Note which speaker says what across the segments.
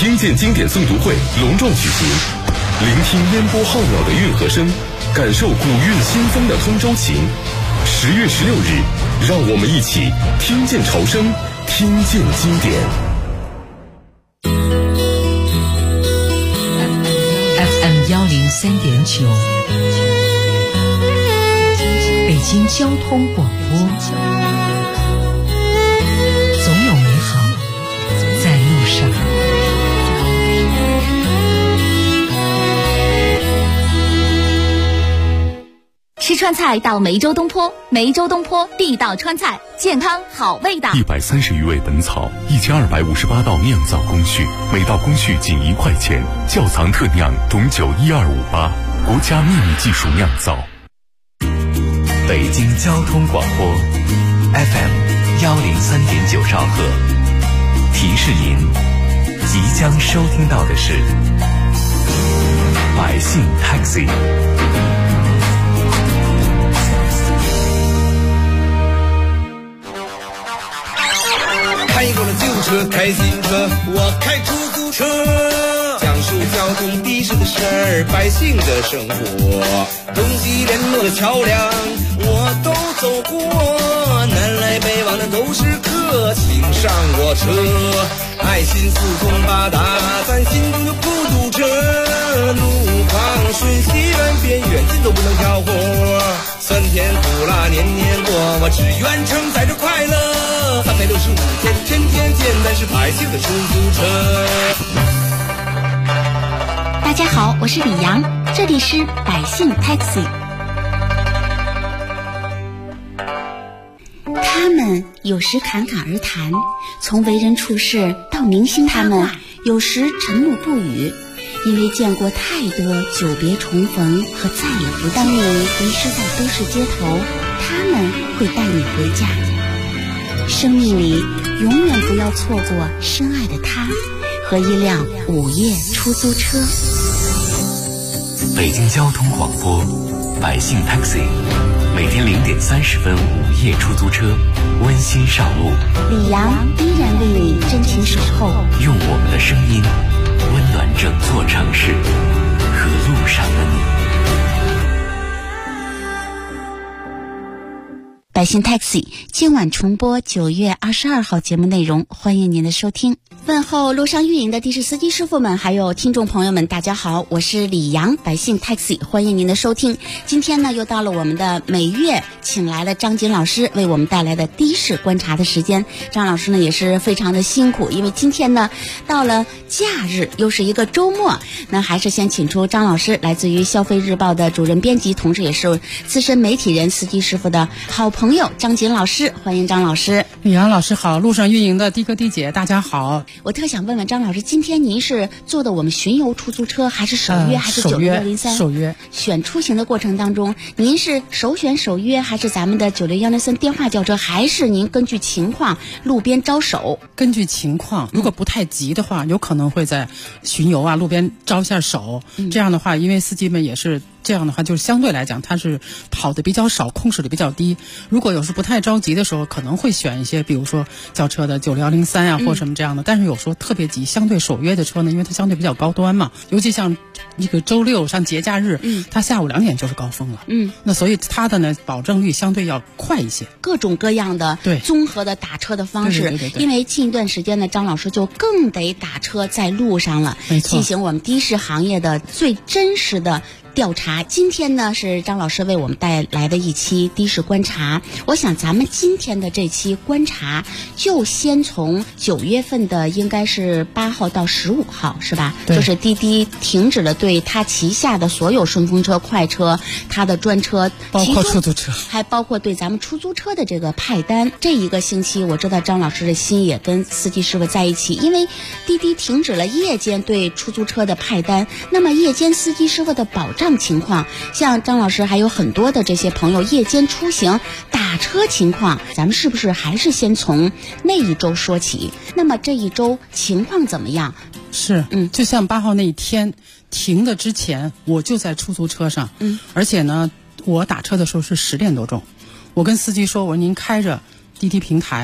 Speaker 1: 听见经典诵读会隆重举行，聆听烟波浩渺的运河声，感受古韵新风的通州情。10月16日，让我们一起听见潮声，听见经典。
Speaker 2: FM 103.9，北京交通广播。总有美好在路上。
Speaker 3: 吃川菜到梅州东坡，梅州东坡地道川菜，健康好味道。
Speaker 4: 130余味本草，1258道酿造工序，每道工序仅1块钱，窖藏特酿懂酒12588，国家秘密技术酿造。
Speaker 5: 北京交通广播 FM 103.9兆赫，提示您即将收听到的是百姓 Taxi。
Speaker 6: 开过了旧车，开新车，我开出租车，讲述交通的士的事儿，百姓的生活，东西联络的桥梁我都走过，南来北往的都是客，请上我车，爱心四通八达，咱心中就不堵车，路旁顺西远边远近都不能挑活，酸甜苦辣年年过，我只愿承载着快乐，365天天天见，咱是百姓的出租车。
Speaker 3: 大家好，我是李阳，这里是百姓 Taxi。 他们有时侃侃而谈，从为人处事到明星他们有时沉默不语，因为见过太多久别重逢和再也不见。当你迷失在都市街头，他们会带你回家。生命里永远不要错过深爱的他和一辆午夜出租车。
Speaker 5: 北京交通广播百姓 Taxi， 每天0点30分午夜出租车，温馨上路。
Speaker 3: 李阳依然为你真情守候，
Speaker 5: 用我们的声音温暖整座城市和路上的你。
Speaker 3: 百姓 Taxi 今晚重播9月22号节目内容，欢迎您的收听。问候路上运营的的士司机师傅们，还有听众朋友们，大家好，我是李阳，百姓 Taxi 欢迎您的收听。今天呢，又到了我们的每月请来了张锦老师为我们带来的的士观察的时间。张老师呢也是非常的辛苦，因为今天呢到了假日，又是一个周末，那还是先请出张老师，来自于消费日报的主任编辑，同时也是资深媒体人司机师傅的好朋友张锦老师，欢迎张老师。
Speaker 7: 李阳老师好，路上运营的的哥的姐大家好。
Speaker 3: 我特想问问张老师，今天您是坐的我们巡游出租车，还是首约，还是96103？
Speaker 7: 首约。
Speaker 3: 选出行的过程当中，您是首选首约，还是咱们的96103电话叫车，还是您根据情况路边招手？
Speaker 7: 根据情况，如果不太急的话，有可能会在巡游啊路边招下手。这样的话，因为司机们也是这样的话，就是相对来讲他是跑的比较少，空驶的比较低。如果有时不太着急的时候，可能会选一些比如说轿车的96103啊或什么这样的。但是有时候特别急，相对首约的车呢，因为它相对比较高端嘛，尤其像一个周六像节假日，它下午2点就是高峰了。那所以它的呢保证率相对要快一些。
Speaker 3: 各种各样的综合的打车的方式，
Speaker 7: 对，
Speaker 3: 因为近一段时间呢，张老师就更得打车在路上了，进行我们的士行业的最真实的调查。今天呢是张老师为我们带来的一期的士观察，我想咱们今天的这期观察就先从9月份的应该是8号到15号是吧？就是滴滴停止了对他旗下的所有顺风车、快车、他的专车，
Speaker 7: 包括出租车，
Speaker 3: 还包括对咱们出租车的这个派单。这一个星期我知道张老师的心也跟司机师傅在一起，因为滴滴停止了夜间对出租车的派单，那么夜间司机师傅的保障情况，像张老师还有很多的这些朋友夜间出行打车情况，咱们是不是还是先从那一周说起？那么这一周情况怎么样？
Speaker 7: 是，就像8号那一天停的之前，我就在出租车上，而且呢，我打车的时候是10点多钟，我跟司机说，我说您开着滴滴平台，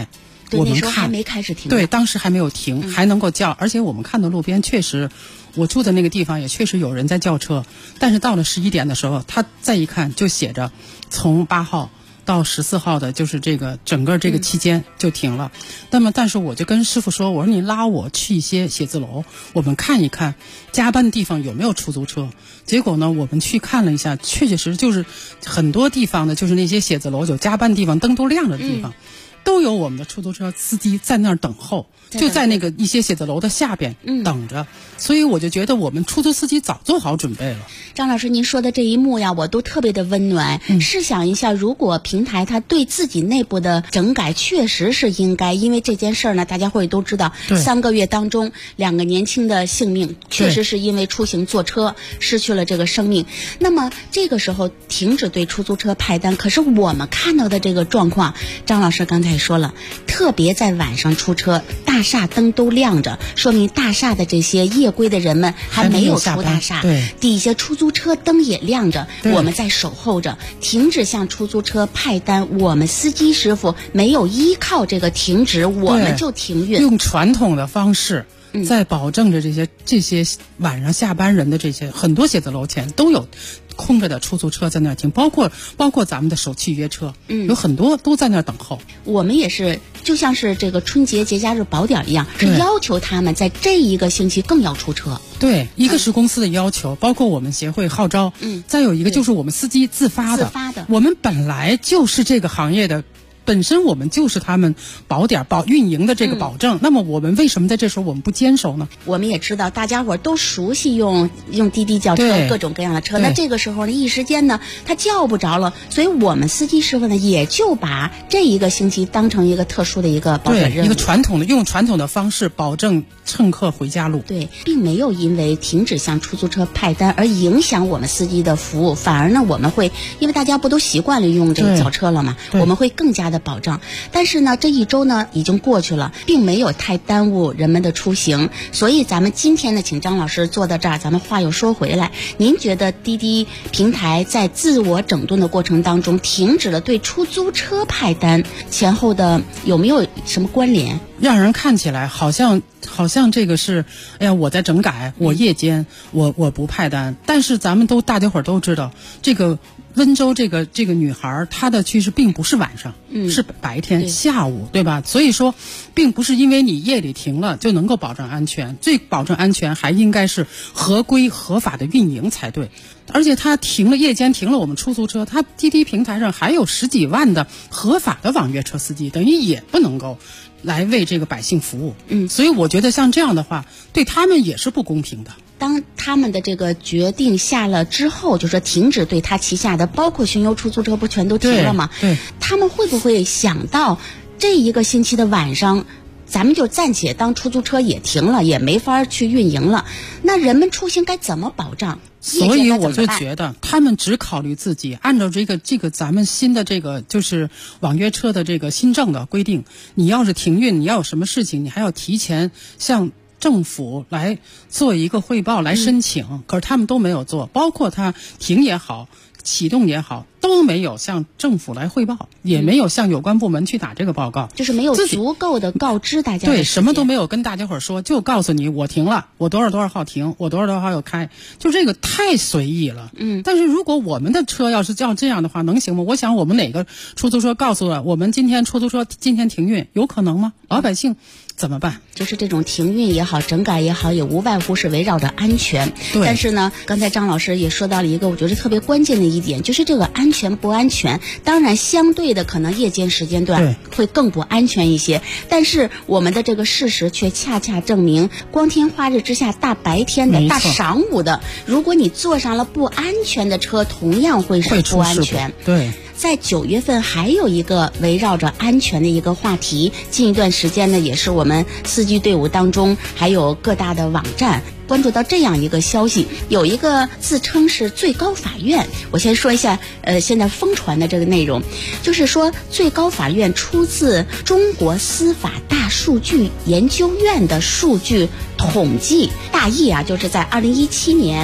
Speaker 3: 对，
Speaker 7: 我们
Speaker 3: 那时候还
Speaker 7: 看
Speaker 3: 没开始停。
Speaker 7: 对，当时还没有停，还能够叫，而且我们看到路边确实，我住的那个地方也确实有人在叫车，但是到了11点的时候，他再一看就写着从8号到14号的，就是这个整个这个期间就停了。那么，但是我就跟师傅说，我说你拉我去一些写字楼，我们看一看加班的地方有没有出租车。结果呢，我们去看了一下，确确实实就是很多地方呢，就是那些写字楼有加班的地方，灯都亮着的地方。都有我们的出租车司机在那儿等候，就在那个一些写字楼的下边等着，所以我就觉得我们出租司机早做好准备了。
Speaker 3: 张老师，您说的这一幕呀，我都特别的温暖。试想一下，如果平台它对自己内部的整改确实是应该，因为这件事儿呢，大家会都知道，3个月当中2个年轻的性命确实是因为出行坐车失去了这个生命。那么这个时候停止对出租车派单，可是我们看到的这个状况，张老师刚才也说了，特别在晚上出车，大厦灯都亮着，说明大厦的这些夜归的人们还没有出大厦，底下出租车灯也亮着，我们在守候着，停止向出租车派单。我们司机师傅没有依靠这个停止，我们就停运，
Speaker 7: 用传统的方式在保证着这些晚上下班人的这些很多写字楼前都有空着的出租车在那儿停，包括咱们的首汽约车，有很多都在那儿等候。
Speaker 3: 我们也是就像是这个春节节假日宝点一样，是要求他们在这一个星期更要出车。
Speaker 7: 对，一个是公司的要求，包括我们协会号召，再有一个就是我们司机自发的。我们本来就是这个行业的。本身我们就是他们保点运营的这个保证，那么我们为什么在这时候我们不坚守呢？
Speaker 3: 我们也知道大家伙都熟悉用滴滴叫车，各种各样的车，那这个时候呢，一时间呢他叫不着了，所以我们司机师傅呢也就把这一个星期当成一个特殊的一个保点任务，
Speaker 7: 一个用传统的方式保证乘客回家路。
Speaker 3: 对，并没有因为停止向出租车派单而影响我们司机的服务，反而呢我们会，因为大家不都习惯了用这个叫车了嘛，我们会更加的保障。但是呢，这一周呢已经过去了，并没有太耽误人们的出行，所以咱们今天呢，请张老师坐到这儿，咱们话又说回来，您觉得滴滴平台在自我整顿的过程当中，停止了对出租车派单，前后的有没有什么关联？
Speaker 7: 让人看起来好像这个是，哎呀，我在整改，我夜间我不派单，但是咱们大家伙都知道，这个温州这个女孩她的去世并不是晚上，是白天下午，对吧？所以说，并不是因为你夜里停了就能够保证安全，最保证安全还应该是合规合法的运营才对。而且他夜间停了我们出租车，他滴滴平台上还有10几万的合法的网约车司机，等于也不能够来为这个百姓服务。所以我觉得像这样的话，对他们也是不公平的。
Speaker 3: 当他们的这个决定下了之后，就说停止对他旗下的包括巡游出租车不全都停了吗？
Speaker 7: 对，
Speaker 3: 他们会不会想到这一个星期的晚上，咱们就暂且当出租车也停了，也没法去运营了，那人们出行该怎么保障？
Speaker 7: 所以我就觉得他们只考虑自己，按照这个咱们新的这个就是网约车的这个新政的规定，你要是停运，你要有什么事情，你还要提前向政府来做一个汇报来申请，可是他们都没有做，包括他停也好启动也好，都没有向政府来汇报，也没有向有关部门去打这个报告，
Speaker 3: 就是没有足够的告知大家。
Speaker 7: 对，什么都没有跟大家伙说，就告诉你我停了，我多少号停，我多少号要开，就这个太随意了。但是如果我们的车要是叫这样的话，能行吗？我想我们哪个出租车告诉了我们今天出租车今天停运，有可能吗？老百姓怎么办？
Speaker 3: 就是这种停运也好，整改也好，也无外乎是围绕着安全。
Speaker 7: 对。
Speaker 3: 但是呢，刚才张老师也说到了一个我觉得特别关键的一点，就是这个安全不安全。当然，相对的可能夜间时间段会更不安全一些。但是我们的这个事实却恰恰证明，光天化日之下，大白天的、大晌午的，如果你坐上了不安全的车，同样会是不安全。
Speaker 7: 对。
Speaker 3: 在9月份还有一个围绕着安全的一个话题，近一段时间呢，也是我们司机队伍当中还有各大的网站关注到这样一个消息，有一个自称是最高法院，我先说一下现在疯传的这个内容，就是说最高法院出自中国司法大数据研究院的数据统计，大意啊就是在2017年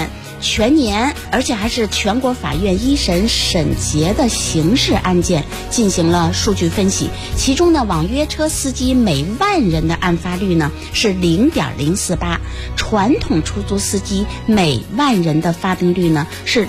Speaker 3: 全年，而且还是全国法院一审审结的刑事案件进行了数据分析，其中呢，网约车司机每万人的案发率呢是 0.048， 传统出租司机每万人的发病率呢是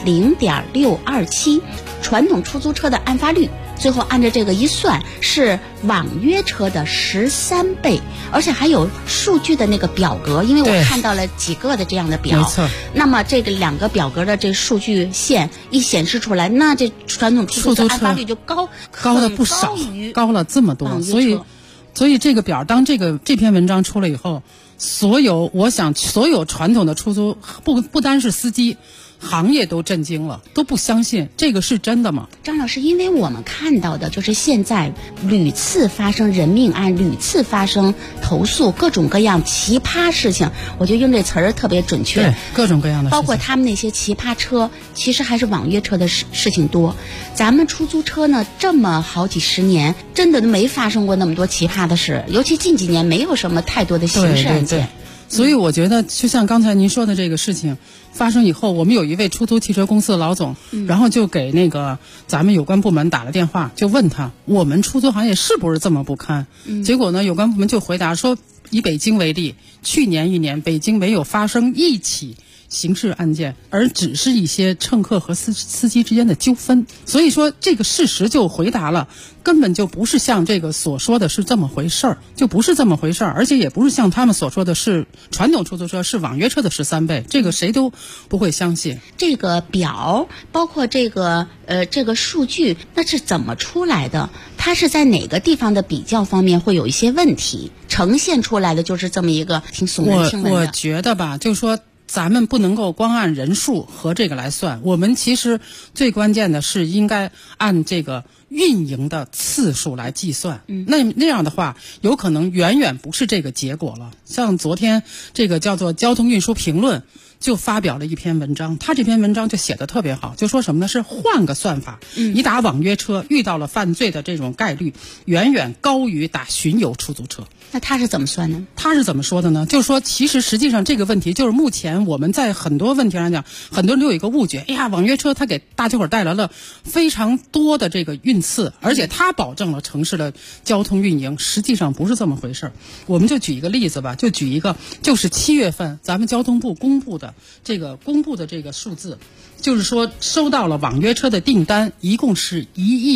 Speaker 3: 0.627， 传统出租车的案发率最后按照这个一算是网约车的13倍，而且还有数据的那个表格，因为我看到了几个的这样的表，
Speaker 7: 没错。
Speaker 3: 那么这个2个表格的这数据线一显示出来，那这传统出租车案发率就高
Speaker 7: 了不少，高了这么多。所以这个表当这篇文章出了以后，我想所有传统的出租不单是司机，行业都震惊了，都不相信这个是真的吗？
Speaker 3: 张老师，因为我们看到的就是现在屡次发生人命案，屡次发生投诉，各种各样奇葩事情，我觉得用这词儿特别准确。
Speaker 7: 对，各种各样的事情，
Speaker 3: 包括他们那些奇葩车，其实还是网约车的事情多。咱们出租车呢，这么好几十年，真的都没发生过那么多奇葩的事，尤其近几年没有什么太多的刑事案件。
Speaker 7: 对。所以我觉得，就像刚才您说的这个事情发生以后，我们有一位出租汽车公司的老总，然后就给那个咱们有关部门打了电话，就问他我们出租行业是不是这么不堪？结果呢，有关部门就回答说，以北京为例，去年1年北京没有发生一起刑事案件，而只是一些乘客和司机之间的纠纷。所以说这个事实就回答了，根本就不是像这个所说的是这么回事儿，就不是这么回事儿，而且也不是像他们所说的是传统出租车是网约车的13倍，这个谁都不会相信。
Speaker 3: 这个表包括这个数据，那是怎么出来的？它是在哪个地方的比较方面会有一些问题，呈现出来的就是这么一个挺耸人听闻的。
Speaker 7: 我觉得吧，就是说咱们不能够光按人数和这个来算，我们其实最关键的是应该按这个运营的次数来计算。那样的话，有可能远远不是这个结果了。像昨天这个叫做《交通运输评论》就发表了一篇文章，他这篇文章就写得特别好，就说什么呢？是换个算法，你打网约车遇到了犯罪的这种概率远远高于打巡游出租车。
Speaker 3: 那他是怎么算呢？
Speaker 7: 他是怎么说的呢？就是说，其实实际上这个问题就是目前我们在很多问题上讲，很多人都有一个误解，哎呀，网约车它给大家伙带来了非常多的这个运次，而且它保证了城市的交通运营，实际上不是这么回事。我们就举一个例子吧，就是7月份咱们交通部公布的这个数字，就是说收到了网约车的订单，一共是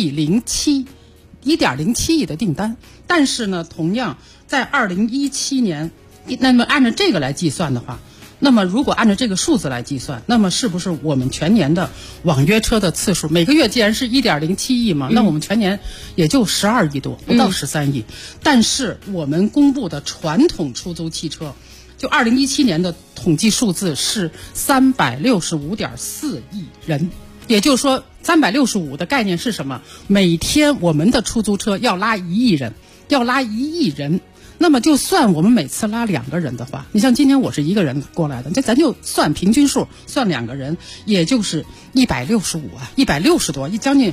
Speaker 7: 1.07亿的订单。但是呢，同样在2017年，那么按照这个来计算的话，那么如果按照这个数字来计算，那么是不是我们全年的网约车的次数，每个月既然是1.07亿嘛，那我们全年也就12亿多，不到13亿。但是我们公布的传统出租汽车，就2017年的统计数字是365.4亿人。也就是说365的概念是什么？每天我们的出租车要拉1亿人，那么就算我们每次拉2个人的话，你像今天我是1个人过来的，这咱就算平均数，算2个人，也就是165啊，160多，将近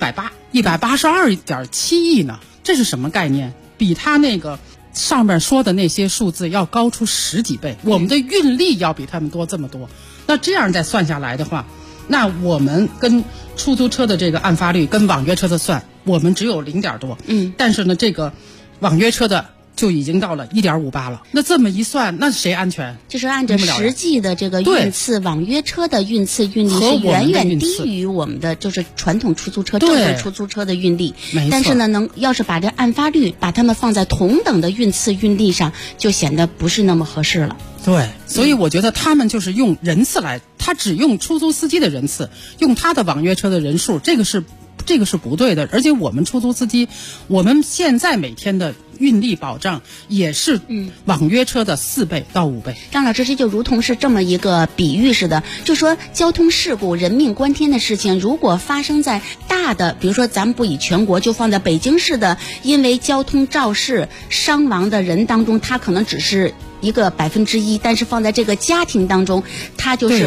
Speaker 7: 182.7亿呢。这是什么概念？比他那个上面说的那些数字要高出10几倍，我们的运力要比他们多这么多。那这样再算下来的话，那我们跟出租车的这个案发率跟网约车的算，我们只有0点多，但是呢，这个网约车的就已经到了1.58了。那这么一算，那谁安全？
Speaker 3: 就是按照实际的这个运次，网约车的运次运力是远远低于我们的就是传统出租车、正规出租车的运力。但是呢，要是把这案发率把它们放在同等的运次运力上，就显得不是那么合适了。
Speaker 7: 对，所以我觉得他们就是用人次来，他只用出租司机的人次，用他的网约车的人数，这个是不对的。而且我们出租司机，我们现在每天的运力保障也是网约车的4倍到5倍。
Speaker 3: 张老师，这就如同是这么一个比喻似的，就说交通事故人命关天的事情，如果发生在大的，比如说咱们不以全国，就放在北京市的，因为交通肇事伤亡的人当中，他可能只是一个1%，但是放在这个家庭当中，它就是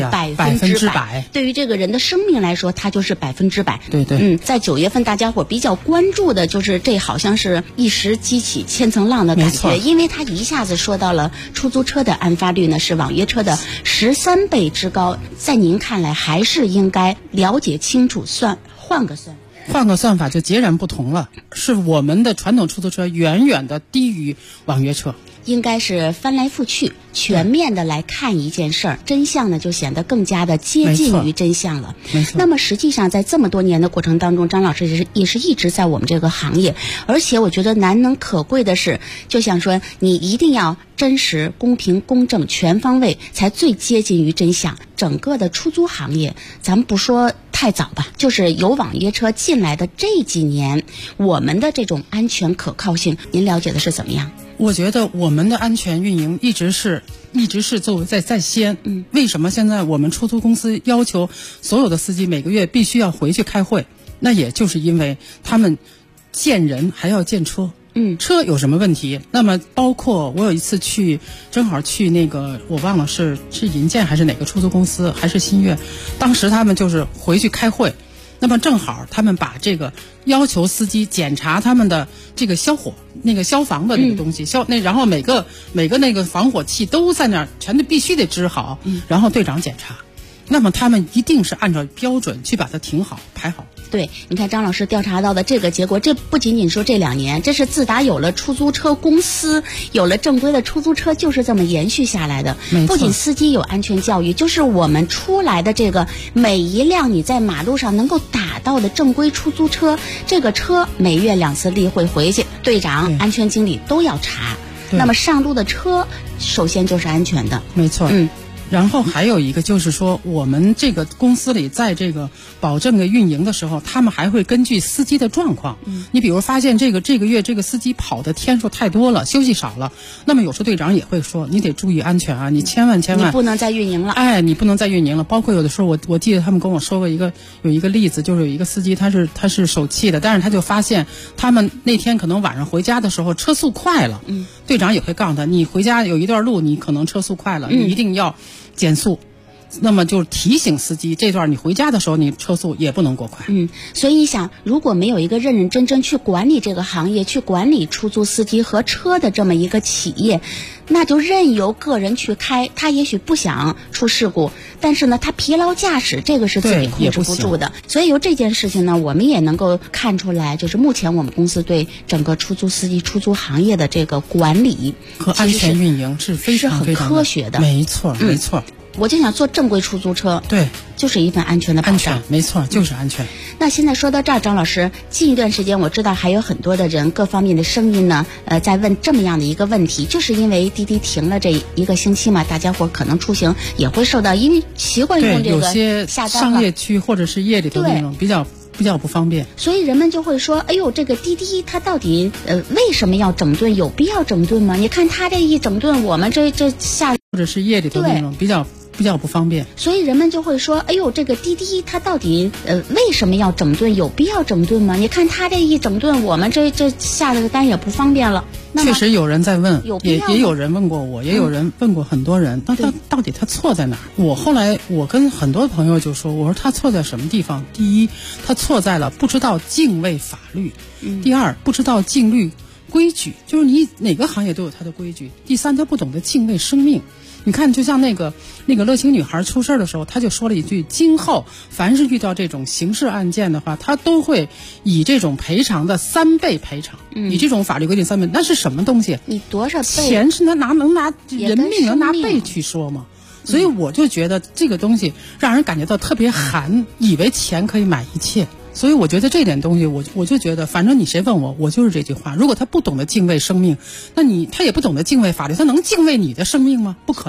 Speaker 3: 100%。对于这个人的生命来说，它就是100%。
Speaker 7: 对对。
Speaker 3: 在9月份，大家伙比较关注的就是这好像是一时激起千层浪的感觉，因为它一下子说到了出租车的案发率呢是网约车的13倍之高。在您看来，还是应该了解清楚，换个算法就截然不同了，是我们的传统出租车远远的低于网约车。 应该是翻来覆去全面的来看一件事儿，真相呢就显得更加的接近于真相了。
Speaker 7: 没错。
Speaker 3: 那么实际上在这么多年的过程当中，张老师也是一直在我们这个行业，而且我觉得难能可贵的是，就想说你一定要真实、公平、公正、全方位，才最接近于真相。整个的出租行业，咱们不说太早吧，就是有网约车进来的这几年，我们的这种安全可靠性，您了解的是怎么样？
Speaker 7: 我觉得我们的安全运营一直是作为在先。为什么现在我们出租公司要求所有的司机每个月必须要回去开会？那也就是因为他们见人还要见车。车有什么问题？那么包括我有一次正好去那个我忘了是银建还是哪个出租公司还是新月，当时他们就是回去开会。那么正好他们把这个要求司机检查他们的这个消火那个消防的那个东西，然后每个那个防火器都在那儿，全都必须得支好，然后队长检查。那么他们一定是按照标准去把它停好排好。
Speaker 3: 对，你看张老师调查到的这个结果，这不仅仅说这2年，这是自打有了出租车公司，有了正规的出租车，就是这么延续下来的。不仅司机有安全教育，就是我们出来的这个每一辆你在马路上能够打到的正规出租车，这个车每月2次例会回去，队长、安全经理都要查。那么上路的车，首先就是安全的。
Speaker 7: 没错。然后还有一个就是说，我们这个公司里在这个保证的运营的时候，他们还会根据司机的状况。你比如发现这个月这个司机跑的天数太多了，休息少了，那么有时候队长也会说，你得注意安全啊，你千万
Speaker 3: 你不能再运营了。
Speaker 7: 你不能再运营了。包括有的时候我记得他们跟我说过有一个例子，就是有一个司机他是手气的，但是他就发现他们那天可能晚上回家的时候车速快了。队长也会告诉他，你回家有一段路你可能车速快了，你一定要减速。那么就提醒司机，这段你回家的时候你车速也不能过快。
Speaker 3: 所以你想，如果没有一个认认真真去管理这个行业，去管理出租司机和车的这么一个企业，那就任由个人去开，他也许不想出事故，但是呢他疲劳驾驶，这个是自己控制不住的。所以由这件事情呢，我们也能够看出来，就是目前我们公司对整个出租司机出租行业的这个管理
Speaker 7: 和安全运营是非常
Speaker 3: 很科学的。
Speaker 7: 没错没错。
Speaker 3: 我就想做正规出租车，
Speaker 7: 对，
Speaker 3: 就是一份安全的保障。
Speaker 7: 没错，就是安全。
Speaker 3: 那现在说到这儿，张老师，近一段时间我知道还有很多的人，各方面的声音呢，在问这么样的一个问题，就是因为滴滴停了这1个星期嘛，大家伙可能出行也会受到，因为习惯用这个
Speaker 7: 有些商业区或者是夜里的那种比较不方便，
Speaker 3: 所以人们就会说，哎呦，这个滴滴它到底为什么要整顿？有必要整顿吗？你看它这一整顿，我们这下
Speaker 7: 或者是夜里的那种比较不方便，
Speaker 3: 所以人们就会说，哎呦，这个滴滴它到底为什么要整顿？有必要整顿吗？你看它这一整顿，我们这下的单也不方便了。
Speaker 7: 确实有人在问，也有人问过我，也有人问过很多人，那他到底他错在哪儿？后来我跟很多朋友就说，我说他错在什么地方？第一，他错在了不知道敬畏法律；第二，不知道敬律规矩，就是你哪个行业都有它的规矩；第三，他不懂得敬畏生命。你看，就像那个乐清女孩出事的时候，他就说了一句：今后凡是遇到这种刑事案件的话，他都会以这种赔偿的3倍赔偿，以这种法律规定3倍。那是什么东西？
Speaker 3: 你多少倍？
Speaker 7: 钱是能拿人命能拿倍去说吗？所以我就觉得这个东西让人感觉到特别寒，以为钱可以买一切。所以我觉得这点东西，我就觉得，反正你谁问我就是这句话。如果他不懂得敬畏生命，那他也不懂得敬畏法律，他能敬畏你的生命吗？不可能。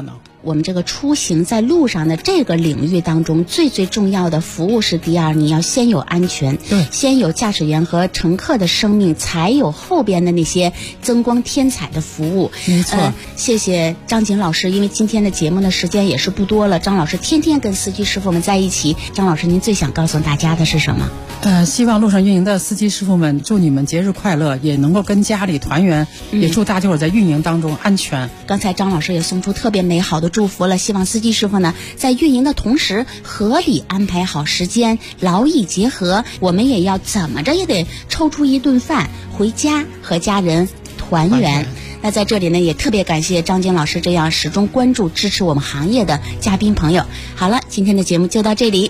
Speaker 3: 我们这个出行在路上的这个领域当中，最重要的服务是第二，你要先有安全，
Speaker 7: 对，
Speaker 3: 先有驾驶员和乘客的生命，才有后边的那些增光添彩的服务。
Speaker 7: 没错，
Speaker 3: 谢谢张景老师，因为今天的节目的时间也是不多了，张老师天天跟司机师傅们在一起，张老师您最想告诉大家的是什么？
Speaker 7: 希望路上运营的司机师傅们，祝你们节日快乐，也能够跟家里团圆，也祝大家伙在运营当中安全。
Speaker 3: 刚才张老师也送出特别美好的祝福了，希望司机师傅呢在运营的同时合理安排好时间，劳逸结合，我们也要怎么着也得抽出一顿饭回家和家人团圆。那在这里呢，也特别感谢张晶老师这样始终关注支持我们行业的嘉宾朋友。好了，今天的节目就到这里。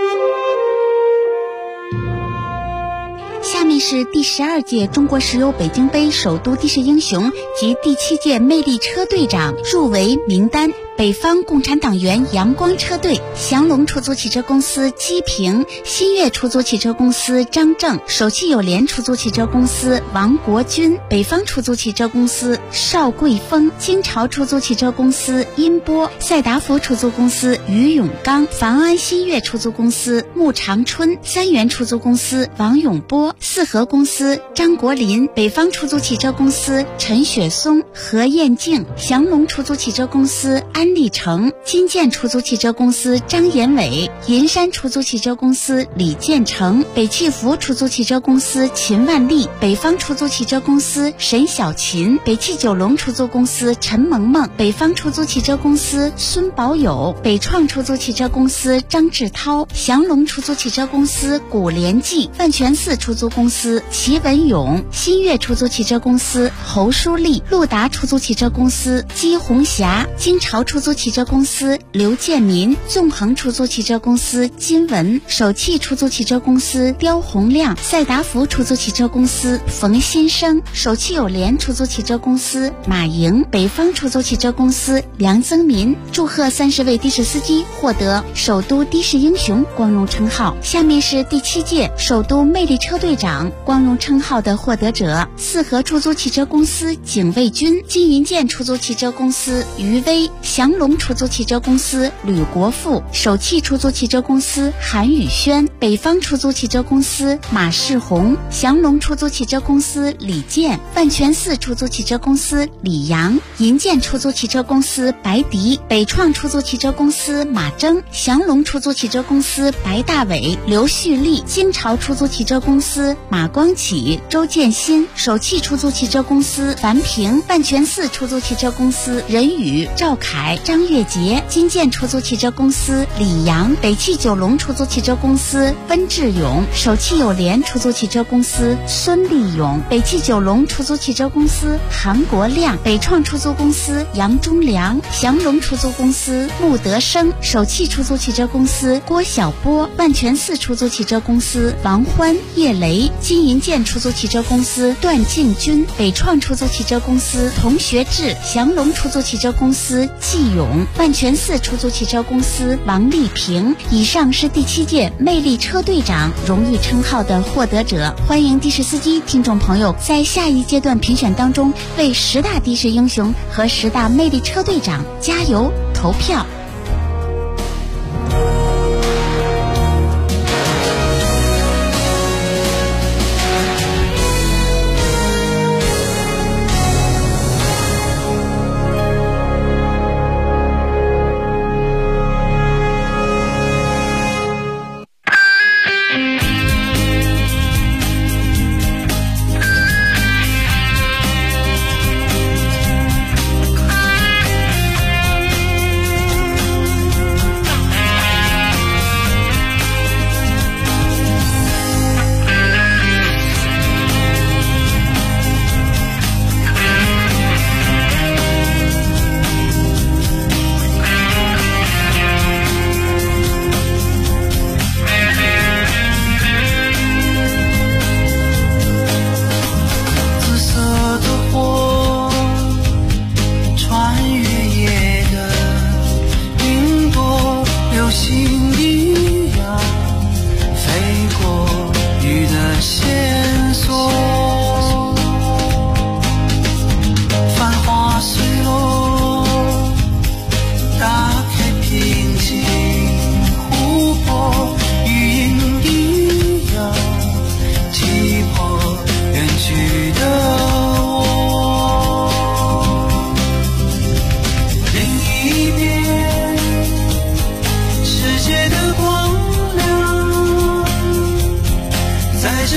Speaker 3: 下面是第12届中国石油北京杯首都的士英雄及第7届魅力车队长入围名单。北方共产党员阳光车队，祥龙出租汽车公司姬平，新月出租汽车公司张正，首汽友联出租汽车公司王国军，北方出租汽车公司邵桂峰，京朝出租汽车公司殷波，赛达福出租公司于永刚，房安新月出租公司穆长春，三元出租公司王永波，四合公司张国林，北方出租汽车公司陈雪松、何艳静，祥龙出租汽车公司安立成，金建出租汽车公司张延伟，银山出租汽车公司李建成，北汽福出租汽车公司秦万丽，北方出租汽车公司沈小琴，北汽九龙出租公司陈萌萌，北方出租汽车公司孙宝友，北创出租汽车公司张志涛，祥龙出租汽车公司古连记，万泉寺出租公司齐文勇，新月出租汽车公司侯淑丽，陆达出租汽车公司姬红霞，京朝出租汽车公司刘建民，纵横出租汽车公司金文，首汽出租汽车公司刁洪亮，赛达福出租汽车公司冯新生，首汽友联出租汽车公司马莹，北方出租汽车公司梁增民。祝贺30位的士司机获得首都的士英雄光荣称号。下面是第7届首都魅力车队长光荣称号的获得者：四合出租汽车公司景卫军，金银建出租汽车公司于威，祥龙出租汽车公司吕国富，首汽出租汽车公司韩宇轩，北方出租汽车公司马世红，祥龙出租汽车公司李健，万泉寺出租汽车公司李阳，银建出租汽车公司白迪，北创出租汽车公司马征，祥龙出租汽车公司白大伟、刘旭立，京朝出租汽车公司马光启、周建新，首汽出租汽车公司樊平，万泉寺出租汽车公司任宇、赵凯、张月杰，金建出租汽车公司李阳，北汽九龙出租汽车公司温志勇，首汽友联出租汽车公司孙立勇，北汽九龙出租汽车公司韩国亮，北创出租公司杨忠良，祥龙出租公司穆德生，首汽出租汽车公司郭晓波，万泉寺出租汽车公司王欢、叶雷，金银建出租汽车公司段敬军，北创出租汽车公司童学志，祥龙出租汽车公司季勇，万泉寺出租汽车公司王丽萍。以上是第7届魅力车队长荣誉称号的获得者。欢迎的士司机听众朋友在下一阶段评选当中为10大的士英雄和10大魅力车队长加油投票。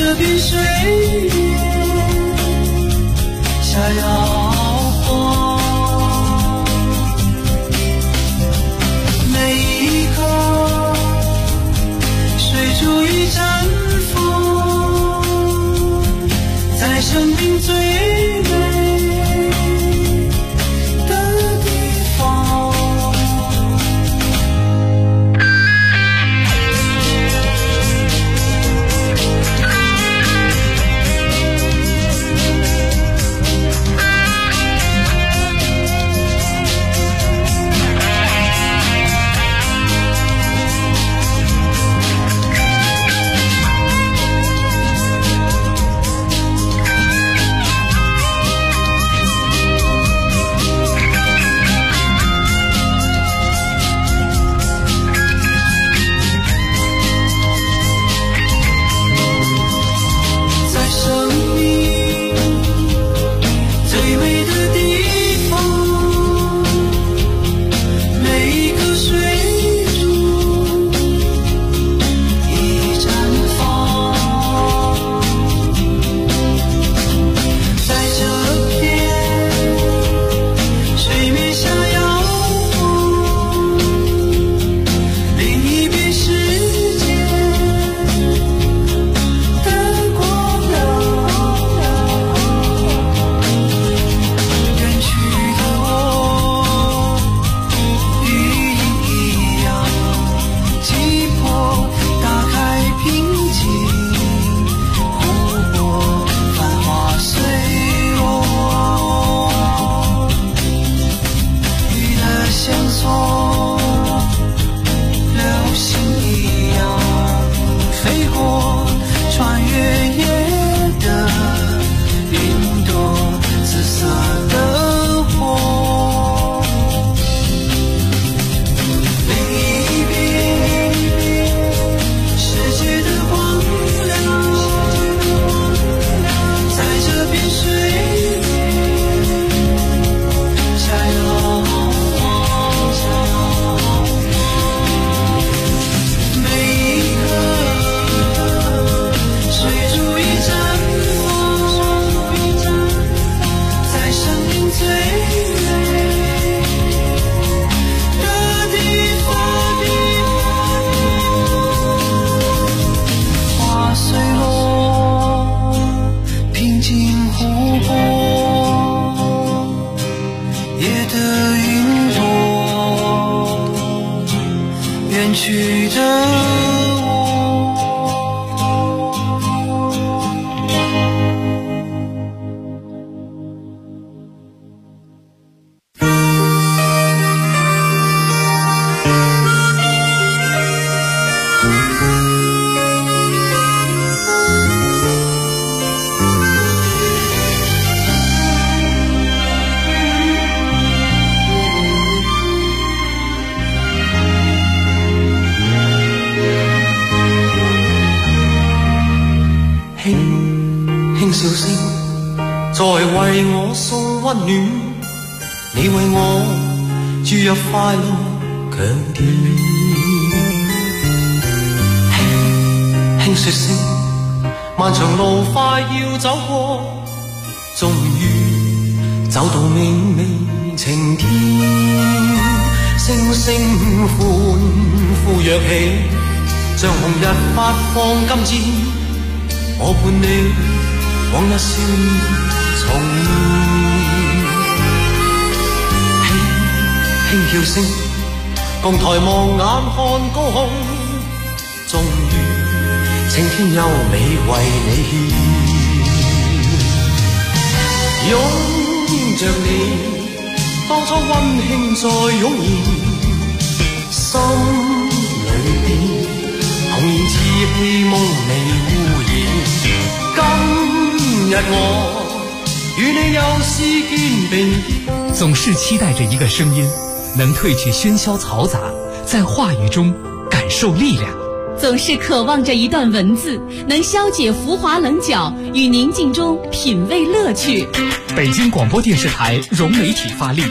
Speaker 8: 这片水面下摇晃，每一刻水珠已绽放，在生命最美的地方。
Speaker 9: 笑聲在為我送溫暖，你為我注入快樂強電。輕輕說聲，漫長路快要走過，終於走到明媚晴天。星星歡呼躍起，像紅日發放金箭，我伴你往日少年重現，輕叫聲，共抬望眼看高空，終於青天優美為你獻，擁着你，當初溫馨再湧現，心裏邊童年稚氣夢未污染。今日我與你又是肩並肩，
Speaker 5: 總是期待着一個聲音，能褪去喧囂嘈雜，在話語中感受力量。
Speaker 10: 總是渴望着一段文字，能消解浮華稜角，與寧靜中品味樂趣。
Speaker 5: 北京廣播電視台融媒體發力